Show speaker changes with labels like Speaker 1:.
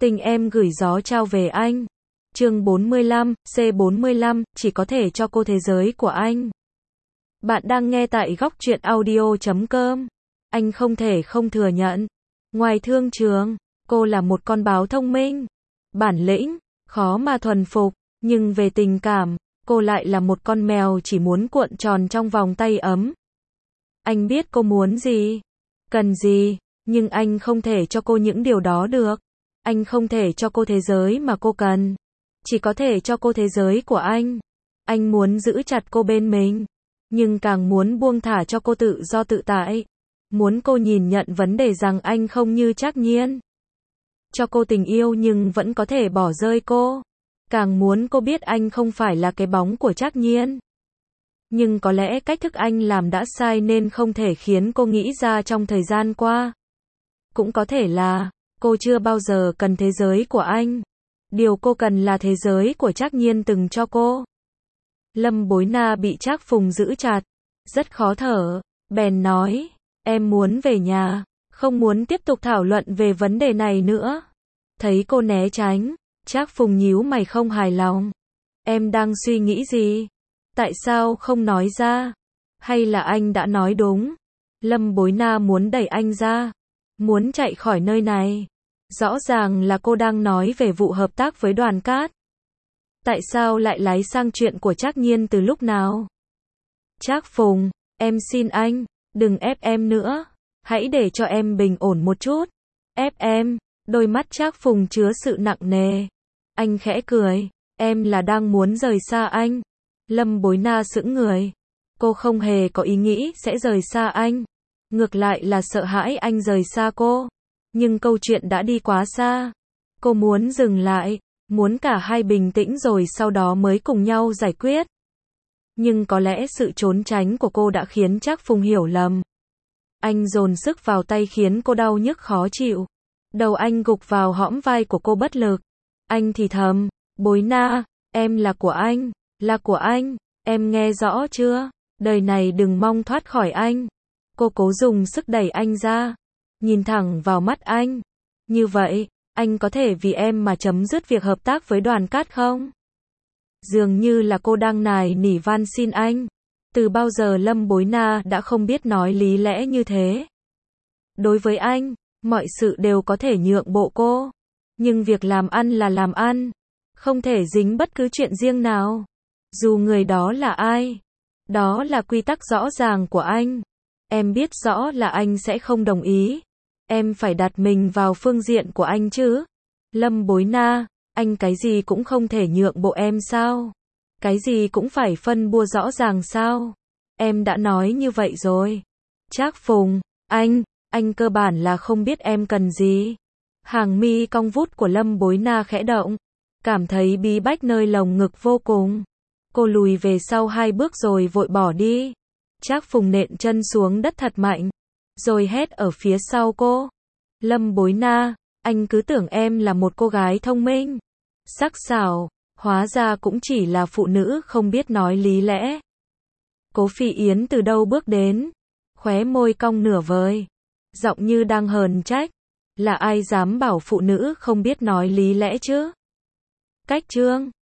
Speaker 1: Tình em gửi gió trao về anh. Chương 45, C45, chỉ có thể cho cô thế giới của anh. Bạn đang nghe tại góc truyện audio.com. Anh không thể không thừa nhận. Ngoài thương trường, cô là một con báo thông minh, bản lĩnh, khó mà thuần phục, nhưng về tình cảm, cô lại là một con mèo chỉ muốn cuộn tròn trong vòng tay ấm. Anh biết cô muốn gì, cần gì, nhưng anh không thể cho cô những điều đó được. Anh không thể cho cô thế giới mà cô cần. Chỉ có thể cho cô thế giới của anh. Anh muốn giữ chặt cô bên mình, nhưng càng muốn buông thả cho cô tự do tự tại. Muốn cô nhìn nhận vấn đề rằng anh không như Trác Nhiên. Cho cô tình yêu nhưng vẫn có thể bỏ rơi cô. Càng muốn cô biết anh không phải là cái bóng của Trác Nhiên. Nhưng có lẽ cách thức anh làm đã sai nên không thể khiến cô nghĩ ra trong thời gian qua. Cũng có thể là cô chưa bao giờ cần thế giới của anh. Điều cô cần là thế giới của Trác Nhiên từng cho cô. Lâm Bối Na bị Trác Phùng giữ chặt, rất khó thở, bèn nói, em muốn về nhà, không muốn tiếp tục thảo luận về vấn đề này nữa. Thấy cô né tránh, Trác Phùng nhíu mày không hài lòng. Em đang suy nghĩ gì? Tại sao không nói ra? Hay là anh đã nói đúng? Lâm Bối Na muốn đẩy anh ra, muốn chạy khỏi nơi này. Rõ ràng là cô đang nói về vụ hợp tác với Đoàn Cát. Tại sao lại lái sang chuyện của Trác Nhiên từ lúc nào? Trác Phùng, em xin anh, đừng ép em nữa. Hãy để cho em bình ổn một chút. Ép em, đôi mắt Trác Phùng chứa sự nặng nề. Anh khẽ cười, em là đang muốn rời xa anh. Lâm Bối Na sững người. Cô không hề có ý nghĩ sẽ rời xa anh. Ngược lại là sợ hãi anh rời xa cô. Nhưng câu chuyện đã đi quá xa. Cô muốn dừng lại, muốn cả hai bình tĩnh rồi sau đó mới cùng nhau giải quyết. Nhưng có lẽ sự trốn tránh của cô đã khiến Trác Phùng hiểu lầm. Anh dồn sức vào tay khiến cô đau nhức khó chịu. Đầu anh gục vào hõm vai của cô bất lực. Anh thì thầm, Bối Na, em là của anh, là của anh, em nghe rõ chưa? Đời này đừng mong thoát khỏi anh. Cô cố dùng sức đẩy anh ra, nhìn thẳng vào mắt anh. Như vậy, anh có thể vì em mà chấm dứt việc hợp tác với Đoàn Cát không? Dường như là cô đang nài nỉ van xin anh. Từ bao giờ Lâm Bối Na đã không biết nói lý lẽ như thế? Đối với anh, mọi sự đều có thể nhượng bộ cô. Nhưng việc làm ăn là làm ăn. Không thể dính bất cứ chuyện riêng nào. Dù người đó là ai. Đó là quy tắc rõ ràng của anh. Em biết rõ là anh sẽ không đồng ý. Em phải đặt mình vào phương diện của anh chứ. Lâm Bối Na, anh cái gì cũng không thể nhượng bộ em sao? Cái gì cũng phải phân bua rõ ràng sao? Em đã nói như vậy rồi. Trác Phùng, anh cơ bản là không biết em cần gì. Hàng mi cong vút của Lâm Bối Na khẽ động. Cảm thấy bí bách nơi lồng ngực vô cùng. Cô lùi về sau 2 bước rồi vội bỏ đi. Trác Phùng nện chân xuống đất thật mạnh. Rồi hét ở phía sau cô. Lâm Bối Na, anh cứ tưởng em là một cô gái thông minh, sắc sảo, hóa ra cũng chỉ là phụ nữ không biết nói lý lẽ. Cố Phi Yến từ đâu bước đến, khóe môi cong nửa vời, giọng như đang hờn trách. Là ai dám bảo phụ nữ không biết nói lý lẽ chứ? Cách chương